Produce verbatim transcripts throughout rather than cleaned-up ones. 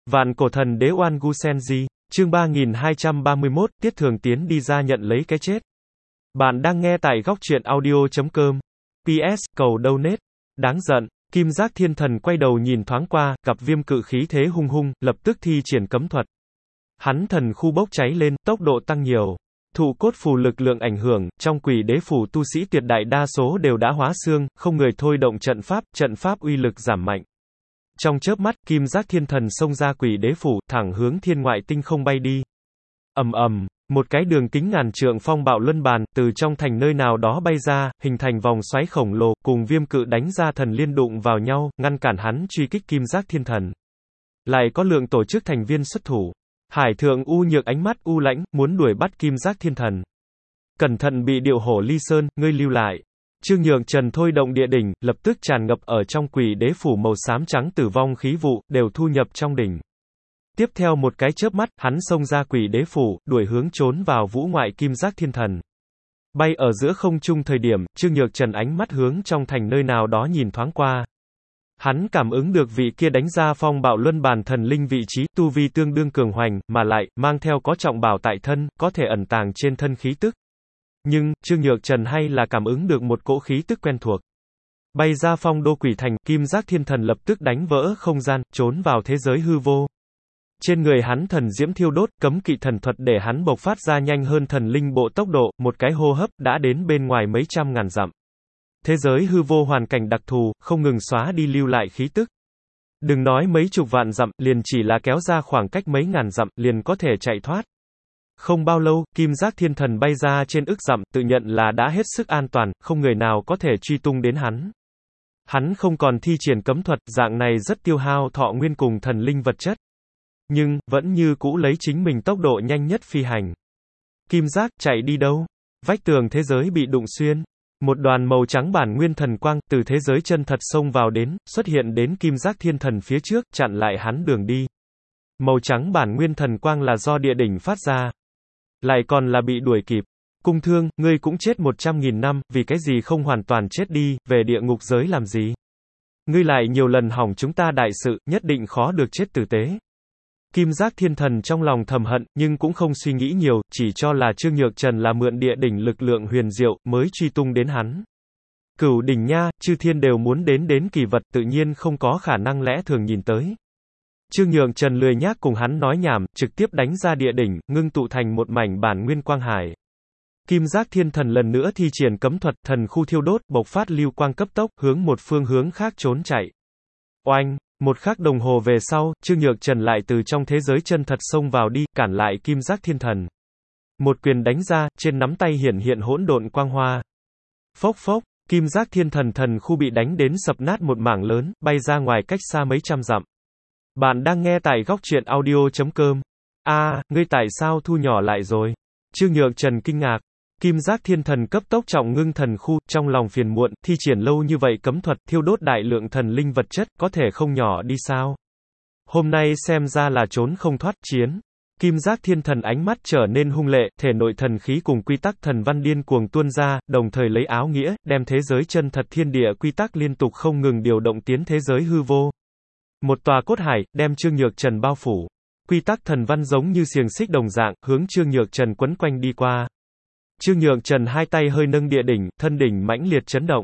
Vạn cổ thần đế Oan Gu Senji, chương ba nghìn hai trăm ba mươi mốt, Tiết Thường Tiến đi ra nhận lấy cái chết. Bạn đang nghe tại góc truyện audio chấm com. pê ét, cầu donate. Đáng giận, Kim Giác Thiên Thần quay đầu nhìn thoáng qua, gặp Viêm Cự khí thế hung hung, lập tức thi triển cấm thuật. Hắn thần khu bốc cháy lên, tốc độ tăng nhiều. Thụ cốt phù lực lượng ảnh hưởng, trong Quỷ Đế phủ tu sĩ tuyệt đại đa số đều đã hóa xương, không người thôi động trận pháp, trận pháp uy lực giảm mạnh. Trong chớp mắt, Kim Giác Thiên Thần xông ra Quỷ Đế phủ, thẳng hướng thiên ngoại tinh không bay đi. Ầm ầm, một cái đường kính ngàn trượng phong bạo luân bàn từ trong thành nơi nào đó bay ra, hình thành vòng xoáy khổng lồ, cùng Viêm Cự đánh ra thần liên đụng vào nhau, ngăn cản hắn truy kích Kim Giác Thiên Thần. Lại có lượng tổ chức thành viên xuất thủ. Hải Thượng U Nhược ánh mắt u lãnh, muốn đuổi bắt Kim Giác Thiên Thần. Cẩn thận bị điệu hổ ly sơn, ngươi lưu lại. Trương Nhược Trần thôi động địa đỉnh, lập tức tràn ngập ở trong Quỷ Đế phủ màu xám trắng tử vong khí vụ, đều thu nhập trong đỉnh. Tiếp theo một cái chớp mắt, hắn xông ra Quỷ Đế phủ, đuổi hướng trốn vào vũ ngoại Kim Giác Thiên Thần. Bay ở giữa không trung thời điểm, Trương Nhược Trần ánh mắt hướng trong thành nơi nào đó nhìn thoáng qua. Hắn cảm ứng được vị kia đánh ra phong bạo luân bàn thần linh vị trí, tu vi tương đương cường hoành, mà lại, mang theo có trọng bảo tại thân, có thể ẩn tàng trên thân khí tức. Nhưng, Trương Nhược Trần hay là cảm ứng được một cỗ khí tức quen thuộc. Bay ra phong đô quỷ thành, Kim Giác Thiên Thần lập tức đánh vỡ không gian, trốn vào thế giới hư vô. Trên người hắn thần diễm thiêu đốt, cấm kỵ thần thuật để hắn bộc phát ra nhanh hơn thần linh bộ tốc độ, một cái hô hấp, đã đến bên ngoài mấy trăm ngàn dặm. Thế giới hư vô hoàn cảnh đặc thù, không ngừng xóa đi lưu lại khí tức. Đừng nói mấy chục vạn dặm, liền chỉ là kéo ra khoảng cách mấy ngàn dặm, liền có thể chạy thoát. Không bao lâu, Kim Giác Thiên Thần bay ra trên ức dặm, tự nhận là đã hết sức an toàn, không người nào có thể truy tung đến hắn. Hắn không còn thi triển cấm thuật, dạng này rất tiêu hao thọ nguyên cùng thần linh vật chất. Nhưng, vẫn như cũ lấy chính mình tốc độ nhanh nhất phi hành. Kim Giác, chạy đi đâu? Vách tường thế giới bị đụng xuyên. Một đoàn màu trắng bản nguyên thần quang, từ thế giới chân thật xông vào đến, xuất hiện đến Kim Giác Thiên Thần phía trước, chặn lại hắn đường đi. Màu trắng bản nguyên thần quang là do địa đỉnh phát ra. Lại còn là bị đuổi kịp. Cung Thương, ngươi cũng chết một trăm nghìn năm, vì cái gì không hoàn toàn chết đi, về địa ngục giới làm gì? Ngươi lại nhiều lần hỏng chúng ta đại sự, nhất định khó được chết tử tế. Kim Giác Thiên Thần trong lòng thầm hận, nhưng cũng không suy nghĩ nhiều, chỉ cho là Trương Nhược Trần là mượn địa đỉnh lực lượng huyền diệu, mới truy tung đến hắn. Cửu đỉnh nha, chư thiên đều muốn đến đến kỳ vật, tự nhiên không có khả năng lẽ thường nhìn tới. Trương Nhược Trần lười nhác cùng hắn nói nhảm, trực tiếp đánh ra địa đỉnh, ngưng tụ thành một mảnh bản nguyên quang hải. Kim Giác Thiên Thần lần nữa thi triển cấm thuật, thần khu thiêu đốt, bộc phát lưu quang cấp tốc, hướng một phương hướng khác trốn chạy. Oanh! Một khắc đồng hồ về sau, Trương Nhược Trần lại từ trong thế giới chân thật xông vào đi, cản lại Kim Giác Thiên Thần. Một quyền đánh ra, trên nắm tay hiển hiện hỗn độn quang hoa. Phốc phốc, Kim Giác Thiên Thần thần khu bị đánh đến sập nát một mảng lớn, bay ra ngoài cách xa mấy trăm dặm. Bạn đang nghe tại góc truyện audio chấm com. A, à, ngươi tại sao thu nhỏ lại rồi? Trương Nhược Trần kinh ngạc. Kim Giác Thiên Thần cấp tốc trọng ngưng thần khu, trong lòng phiền muộn, thi triển lâu như vậy cấm thuật, thiêu đốt đại lượng thần linh vật chất, có thể không nhỏ đi sao? Hôm nay xem ra là trốn không thoát, chiến. Kim Giác Thiên Thần ánh mắt trở nên hung lệ, thể nội thần khí cùng quy tắc thần văn điên cuồng tuôn ra, đồng thời lấy áo nghĩa, đem thế giới chân thật thiên địa quy tắc liên tục không ngừng điều động tiến thế giới hư vô. Một tòa cốt hải, đem Trương Nhược Trần bao phủ. Quy tắc thần văn giống như xiềng xích đồng dạng, hướng Trương Nhược Trần quấn quanh đi qua. Trương Nhược Trần hai tay hơi nâng địa đỉnh, thân đỉnh mãnh liệt chấn động.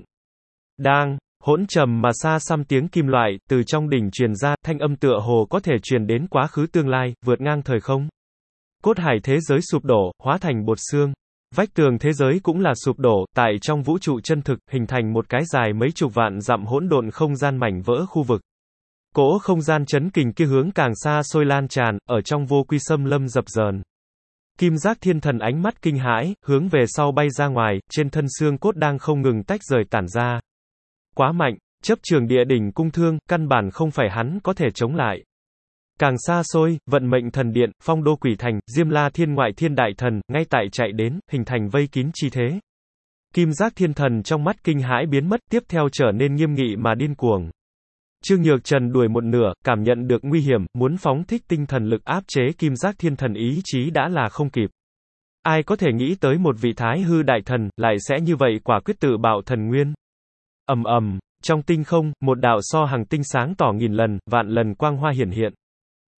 Đang, hỗn trầm mà xa xăm tiếng kim loại, từ trong đỉnh truyền ra, thanh âm tựa hồ có thể truyền đến quá khứ tương lai, vượt ngang thời không. Cốt hải thế giới sụp đổ, hóa thành bột xương. Vách tường thế giới cũng là sụp đổ, tại trong vũ trụ chân thực, hình thành một cái dài mấy chục vạn dặm hỗn độn không gian mảnh vỡ khu vực. Cỗ không gian chấn kình kia hướng càng xa xôi lan tràn, ở trong vô quy xâm lâm dập dờn. Kim Giác Thiên Thần ánh mắt kinh hãi, hướng về sau bay ra ngoài, trên thân xương cốt đang không ngừng tách rời tản ra. Quá mạnh, chấp trường địa đỉnh cung thương, căn bản không phải hắn có thể chống lại. Càng xa xôi, vận mệnh thần điện, phong đô quỷ thành, Diêm La Thiên ngoại thiên đại thần, ngay tại chạy đến, hình thành vây kín chi thế. Kim Giác Thiên Thần trong mắt kinh hãi biến mất, tiếp theo trở nên nghiêm nghị mà điên cuồng. Trương Nhược Trần đuổi một nửa, cảm nhận được nguy hiểm, muốn phóng thích tinh thần lực áp chế Kim Giác Thiên Thần ý chí đã là không kịp. Ai có thể nghĩ tới một vị thái hư đại thần, lại sẽ như vậy quả quyết tự bạo thần nguyên. Ầm ầm, trong tinh không, một đạo so hằng tinh sáng tỏ nghìn lần, vạn lần quang hoa hiển hiện.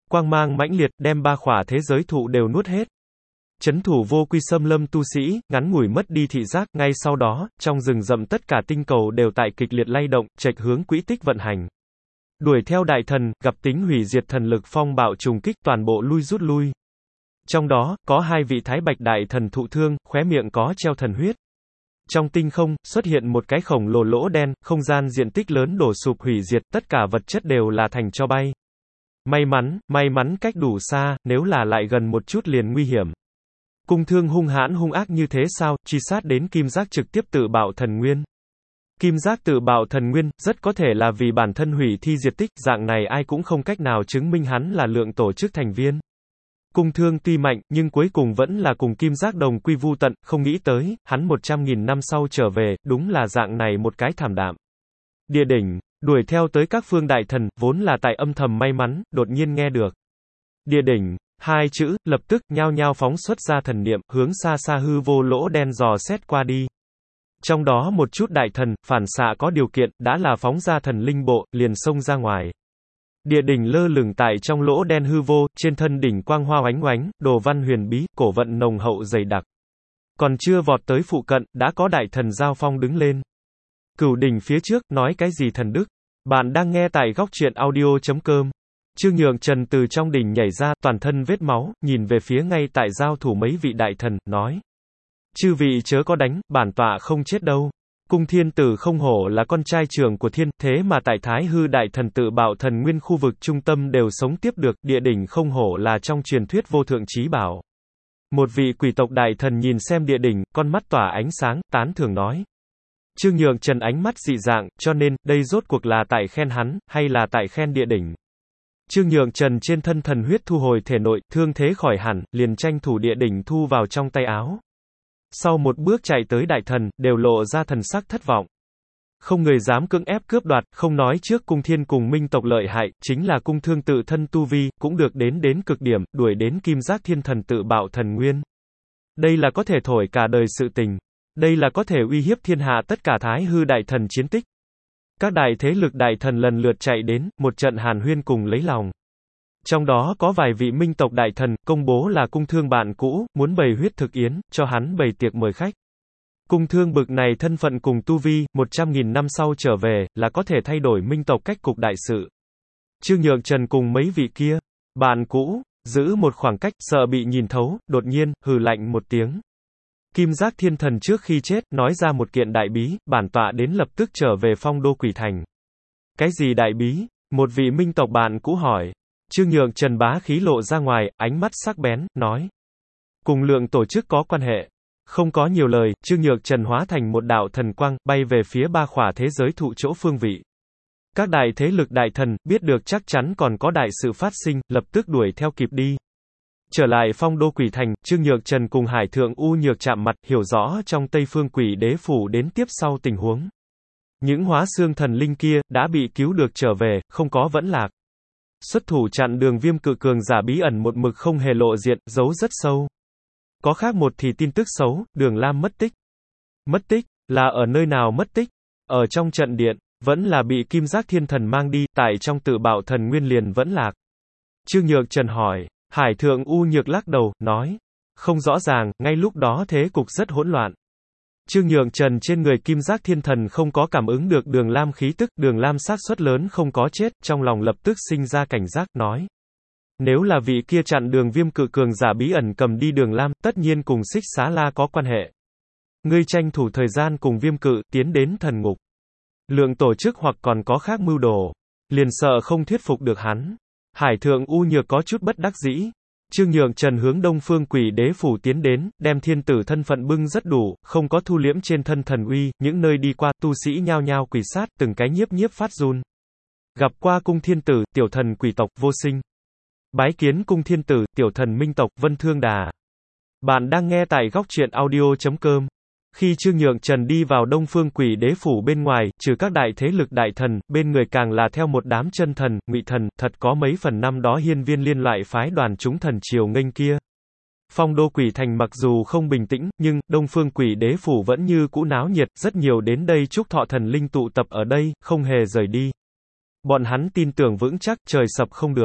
quang mang mãnh liệt, đem ba khỏa thế giới thụ đều nuốt hết. Chấn thủ vô quy xâm lâm tu sĩ, ngắn ngủi mất đi thị giác, ngay sau đó, trong rừng rậm tất cả tinh cầu đều tại kịch liệt lay động, chệch hướng quỹ tích vận hành. Đuổi theo đại thần, gặp tính hủy diệt thần lực phong bạo trùng kích, toàn bộ lui rút lui. Trong đó, có hai vị thái bạch đại thần thụ thương, khóe miệng có treo thần huyết. Trong tinh không, xuất hiện một cái khổng lồ lỗ đen, không gian diện tích lớn đổ sụp hủy diệt, tất cả vật chất đều là thành tro bay. May mắn, may mắn cách đủ xa, nếu là lại gần một chút liền nguy hiểm. Cung Thương hung hãn hung ác như thế sao, truy sát đến kim giác trực tiếp tự bạo thần nguyên. Kim giác tự bạo thần nguyên, rất có thể là vì bản thân hủy thi diệt tích, dạng này ai cũng không cách nào chứng minh hắn là lượng tổ chức thành viên. Cung Thương tuy mạnh, nhưng cuối cùng vẫn là cùng kim giác đồng quy vu tận, không nghĩ tới, hắn một trăm nghìn năm sau trở về, đúng là dạng này một cái thảm đạm. Địa đỉnh, đuổi theo tới các phương đại thần, vốn là tại âm thầm may mắn, đột nhiên nghe được. Địa đỉnh, hai chữ, lập tức, nhao nhao phóng xuất ra thần niệm, hướng xa xa hư vô lỗ đen dò xét qua đi. Trong đó một chút đại thần, phản xạ có điều kiện, đã là phóng ra thần linh bộ, liền xông ra ngoài. Địa đỉnh lơ lửng tại trong lỗ đen hư vô, trên thân đỉnh quang hoa oánh oánh, đồ văn huyền bí, cổ vận nồng hậu dày đặc. Còn chưa vọt tới phụ cận, đã có đại thần giao phong đứng lên. Cửu đỉnh phía trước, nói cái gì thần đức? Bạn đang nghe tại góc truyện audio chấm com. Trương Nhượng Trần từ trong đỉnh nhảy ra, toàn thân vết máu, nhìn về phía ngay tại giao thủ mấy vị đại thần, nói. Chư vị chớ có đánh, bản tọa không chết đâu. Cung Thiên Tử không hổ là con trai trưởng của thiên, thế mà tại Thái Hư Đại Thần tự bạo thần nguyên khu vực trung tâm đều sống tiếp được, địa đỉnh không hổ là trong truyền thuyết vô thượng chí bảo. Một vị quỷ tộc đại thần nhìn xem địa đỉnh, con mắt tỏa ánh sáng, tán thưởng nói. Trương Nhượng Trần ánh mắt dị dạng, cho nên, đây rốt cuộc là tại khen hắn, hay là tại khen địa đỉnh. Trương Nhượng Trần trên thân thần huyết thu hồi thể nội, thương thế khỏi hẳn, liền tranh thủ địa đỉnh thu vào trong tay áo. Sau một bước chạy tới đại thần, đều lộ ra thần sắc thất vọng. Không người dám cưỡng ép cướp đoạt, không nói trước Cung Thiên cùng Minh tộc lợi hại, chính là Cung Thương tự thân tu vi, cũng được đến đến cực điểm, đuổi đến kim giác thiên thần tự bạo thần nguyên. Đây là có thể thổi cả đời sự tình. Đây là có thể uy hiếp thiên hạ tất cả Thái Hư đại thần chiến tích. Các đại thế lực đại thần lần lượt chạy đến, một trận hàn huyên cùng lấy lòng. Trong đó có vài vị Minh tộc đại thần, công bố là Cung Thương bạn cũ, muốn bày huyết thực yến, cho hắn bày tiệc mời khách. Cung Thương bực này thân phận cùng tu vi, một trăm nghìn năm sau trở về, là có thể thay đổi Minh tộc cách cục đại sự. Trương Nhượng Trần cùng mấy vị kia, bạn cũ, giữ một khoảng cách, sợ bị nhìn thấu, đột nhiên, hừ lạnh một tiếng. Kim giác thiên thần trước khi chết, nói ra một kiện đại bí, bản tọa đến lập tức trở về phong đô quỷ thành. Cái gì đại bí? Một vị Minh tộc bạn cũ hỏi. Trương Nhượng Trần bá khí lộ ra ngoài, ánh mắt sắc bén, nói. Cùng lượng tổ chức có quan hệ. Không có nhiều lời, Trương Nhượng Trần hóa thành một đạo thần quang, bay về phía ba khỏa thế giới thụ chỗ phương vị. Các đại thế lực đại thần, biết được chắc chắn còn có đại sự phát sinh, lập tức đuổi theo kịp đi. Trở lại phong đô quỷ thành, Trương Nhượng Trần cùng Hải Thượng U Nhược chạm mặt, hiểu rõ trong Tây Phương Quỷ Đế phủ đến tiếp sau tình huống. Những hóa xương thần linh kia, đã bị cứu được trở về, không có vẫn lạc. Xuất thủ chặn đường Viêm Cự cường giả bí ẩn một mực không hề lộ diện, giấu rất sâu. Có khác một thì tin tức xấu, Đường Lam mất tích. Mất tích, là ở nơi nào mất tích? Ở trong trận điện, vẫn là bị Kim Giác Thiên Thần mang đi, tại trong tự bạo thần nguyên liền vẫn lạc. Trương Nhượng Trần hỏi, Hải Thượng U Nhược lắc đầu, nói. Không rõ ràng, ngay lúc đó thế cục rất hỗn loạn. Trương Nhượng Trần trên người Kim Giác Thiên Thần không có cảm ứng được Đường Lam khí tức, Đường Lam xác suất lớn không có chết, trong lòng lập tức sinh ra cảnh giác, nói. Nếu là vị kia chặn đường Viêm Cự cường giả bí ẩn cầm đi Đường Lam, tất nhiên cùng Xích Xá La có quan hệ. Ngươi tranh thủ thời gian cùng Viêm Cự, tiến đến thần ngục. Lượng tổ chức hoặc còn có khác mưu đồ. Liền sợ không thuyết phục được hắn. Hải Thượng U Nhược có chút bất đắc dĩ. Trương Nhượng Trần hướng Đông Phương Quỷ Đế phủ tiến đến, đem thiên tử thân phận bưng rất đủ, không có thu liễm trên thân thần uy, những nơi đi qua, tu sĩ nhao nhao quỳ sát, từng cái nhiếp nhiếp phát run. Gặp qua Cung Thiên Tử, tiểu thần quỷ tộc, Vô Sinh. Bái kiến Cung Thiên Tử, tiểu thần Minh tộc, Vân Thương Đà. Bạn đang nghe tại góc truyện audio chấm com. Khi Trương Nhượng Trần đi vào Đông Phương Quỷ Đế phủ bên ngoài, trừ các đại thế lực đại thần, bên người càng là theo một đám chân thần, ngụy thần, thật có mấy phần năm đó hiên viên liên loại phái đoàn chúng thần triều nghênh kia. Phong đô quỷ thành mặc dù không bình tĩnh, nhưng, Đông Phương Quỷ Đế phủ vẫn như cũ náo nhiệt, rất nhiều đến đây chúc thọ thần linh tụ tập ở đây, không hề rời đi. Bọn hắn tin tưởng vững chắc, trời sập không được.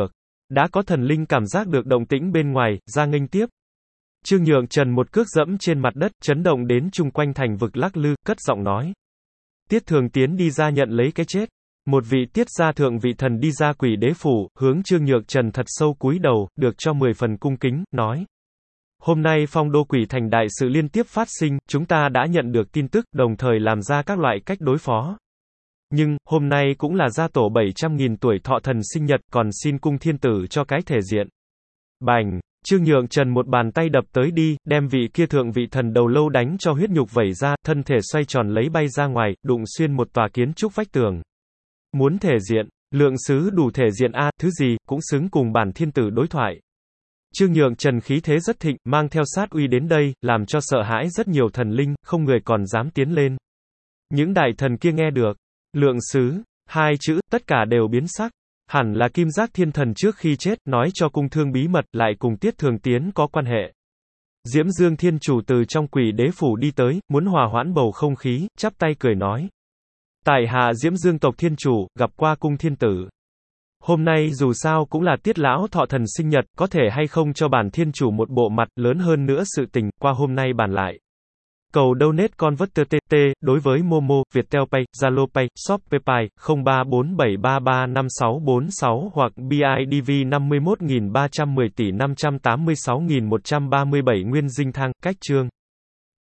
Đã có thần linh cảm giác được động tĩnh bên ngoài, ra nghênh tiếp. Trương Nhượng Trần một cước dẫm trên mặt đất, chấn động đến chung quanh thành vực lắc lư, cất giọng nói. Tiết Thường Tiến đi ra nhận lấy cái chết. Một vị tiết gia thượng vị thần đi ra quỷ đế phủ, hướng Trương Nhượng Trần thật sâu cúi đầu, được cho mười phần cung kính, nói. Hôm nay phong đô quỷ thành đại sự liên tiếp phát sinh, chúng ta đã nhận được tin tức, đồng thời làm ra các loại cách đối phó. Nhưng, hôm nay cũng là gia tổ bảy trăm nghìn tuổi thọ thần sinh nhật, còn xin cung thiên tử cho cái thể diện. Bành! Trương Nhượng Trần một bàn tay đập tới đi, đem vị kia thượng vị thần đầu lâu đánh cho huyết nhục vẩy ra, thân thể xoay tròn lấy bay ra ngoài, đụng xuyên một tòa kiến trúc vách tường. Muốn thể diện, lượng sứ đủ thể diện a, thứ gì, cũng xứng cùng bản thiên tử đối thoại. Trương Nhượng Trần khí thế rất thịnh, mang theo sát uy đến đây, làm cho sợ hãi rất nhiều thần linh, không người còn dám tiến lên. Những đại thần kia nghe được, lượng sứ, hai chữ, tất cả đều biến sắc. Hẳn là Kim Giác Thiên Thần trước khi chết, nói cho cung thương bí mật, lại cùng Tiết Thường Tiến có quan hệ. Diễm Dương Thiên Chủ từ trong quỷ đế phủ đi tới, muốn hòa hoãn bầu không khí, chắp tay cười nói. Tại hạ Diễm Dương tộc Thiên Chủ, gặp qua cung thiên tử. Hôm nay dù sao cũng là Tiết lão thọ thần sinh nhật, có thể hay không cho bản thiên chủ một bộ mặt lớn hơn nữa sự tình, qua hôm nay bàn lại. Cầu donate converter tê tê, đối với Momo, Viettel Pay, Zalo Pay, Shopee Pay, không ba bốn bảy ba ba năm sáu bốn sáu hoặc bê i đê vê năm mươi mốt nghìn ba trăm mười tỷ năm trăm tám mươi sáu nghìn một trăm ba mươi bảy Nguyên Dinh Thang, cách chương.